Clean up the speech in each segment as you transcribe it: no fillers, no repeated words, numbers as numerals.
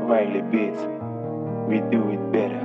Smiley Beats, we do it better.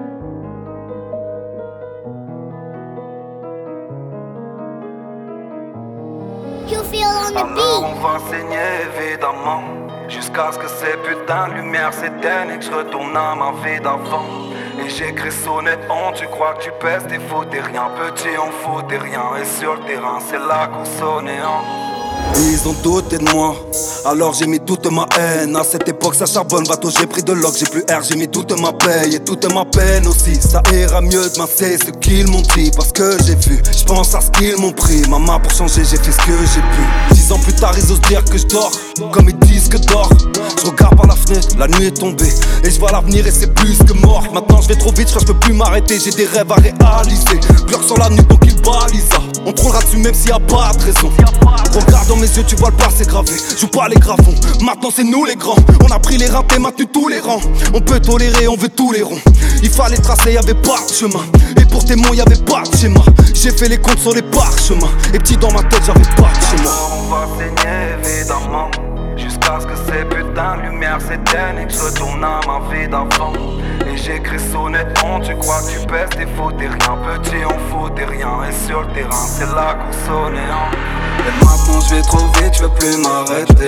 You feel on the Alors beat. on va saigner évidemment, jusqu'à ce que ces putains de lumière s'éteignent et que je retourne à ma vie d'avant. Et j'écris honnêtement, tu crois que tu pèses, t'es faux, t'es rien. Petit on fout, t'es rien. Et sur le terrain c'est la course au néant. Ils ont douté de moi, alors j'ai mis toute ma haine. À cette époque ça charbonne, bateau j'ai pris de l'oc, j'ai plus air, j'ai mis toute ma paye et toute ma peine aussi. Ça ira mieux demain, c'est ce qu'ils m'ont dit, parce que j'ai vu, je pense à ce qu'ils m'ont pris. Maman pour changer j'ai fait ce que j'ai pu. 10 ans plus tard ils osent dire que je dors, comme ils disent que dors. Je regarde par la fenêtre, la nuit est tombée, et je vois l'avenir et c'est plus que mort. Maintenant je vais trop vite, je peux plus m'arrêter, j'ai des rêves à réaliser. Bloc sur la nuque donc ils balisent. On trollera dessus même s'il y a pas de raison. Regarde dans mes yeux, tu vois le passé gravé. Joue pas les gravons, maintenant c'est nous les grands. On a pris les ratés, maintenu tous les rangs. On peut tolérer, on veut tous les ronds. Il fallait tracer, y'avait pas de chemin. Et pour tes mots, y'avait pas de schéma. J'ai fait les comptes sur les parchemins. Et petit dans ma tête, j'avais pas de schéma. Alors on va saigner évidemment, jusqu'à ce que ces putains de lumière s'éteignent et que je retourne à ma vie d'avant. Et j'écris honnêtement, tu crois que tu pèses, t'es faux, t'es rien. Petit on fout, t'es rien. Et sur le terrain c'est la course au néant. Et maintenant je vais trop vite, je veux plus m'arrêter.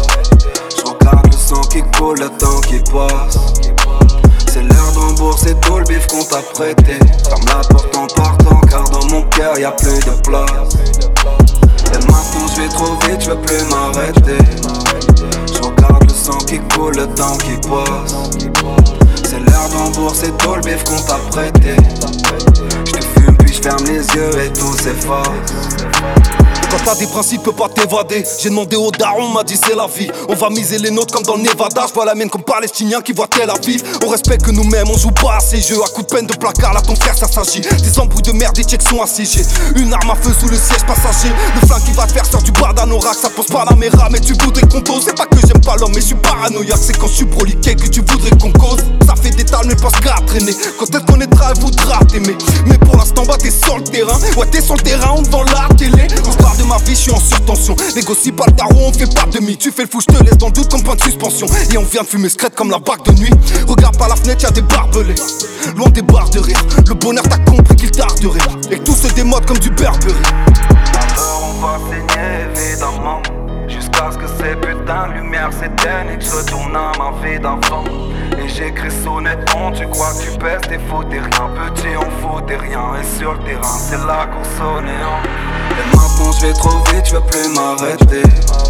Je regarde le sang qui coule, le temps qui passe. C'est l'heure d'embourser tout le bif qu'on t'a prêté. Ferme la porte en partant car dans mon cœur y'a plus de place. Et maintenant je vais trop vite, je veux plus m'arrêter. Je regarde le sang qui coule, le temps qui passe. C'est l'heure d'embourser tout le bif qu'on t'a prêté. Je te fume puis je ferme les yeux et tout s'efface. Quand t'as des principes, peux pas t'évader. J'ai demandé au daron, on m'a dit c'est la vie. On va miser les nôtres comme dans le Nevada. Je vois la mienne comme palestinien qui voit Tel Aviv. On respecte que nous-mêmes, on joue pas à ces jeux. À coups de peine de placard, là ton frère ça s'agit. Des embrouilles de merde, des checks sont assiégés. Une arme à feu sous le siège passager. Le flingue qui va te faire sur du bar d'anorak. Ça pose pas la méra, mais tu voudrais qu'on dose. C'est pas que j'aime pas l'homme, mais je suis paranoïaque. C'est quand je suis broliqué que tu voudrais qu'on cause. Ça fait des talles, mais pas ce qu'à traîner. Quand elle connaîtra, elle voudra t'aimer. Mais pour l'instant, bah t'es sur le terrain. Ouais, t'es sur le terrain, on devant la télé. Quand je parle de ma vie, je suis en surtension. Négocie pas le tarot, on fait pas de demi. Tu fais le fou, je te laisse dans le doute comme point de suspension. Et on vient de fumer secrète comme la bague de nuit. Regarde par la fenêtre, y'a des barbelés. Loin des barres de rire. Le bonheur t'as compris qu'il tarderait. Et que tout se démode comme du Burberry. Alors on va saigner évidemment, jusqu'à ce que ces putains de lumière s'éteignent et que je retourne à ma vie d'avant. Et j'écris honnêtement, tu crois que tu pèses, t'es faux, t'es rien. Petit on fout, t'es rien. Et sur le terrain c'est la course au néant. Et maintenant je vais trop vite, je veux plus m'arrêter.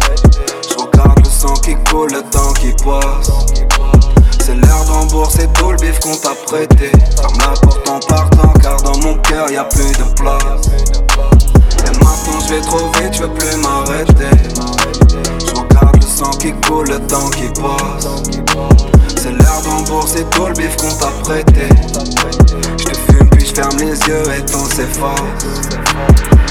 Je regarde le sang qui coule, le temps qui passe. C'est l'heure d'embourser tout le bif qu'on t'a prêté. Ferme la porte en partant car dans mon cœur y'a plus de place. Et maintenant je vais trop vite, je veux plus m'arrêter. Je regarde le sang qui coule, le temps qui passe. C'est l'heure d'embourser tout le bif qu'on t'a prêté. Je te fume puis je ferme les yeux et tout s'efface.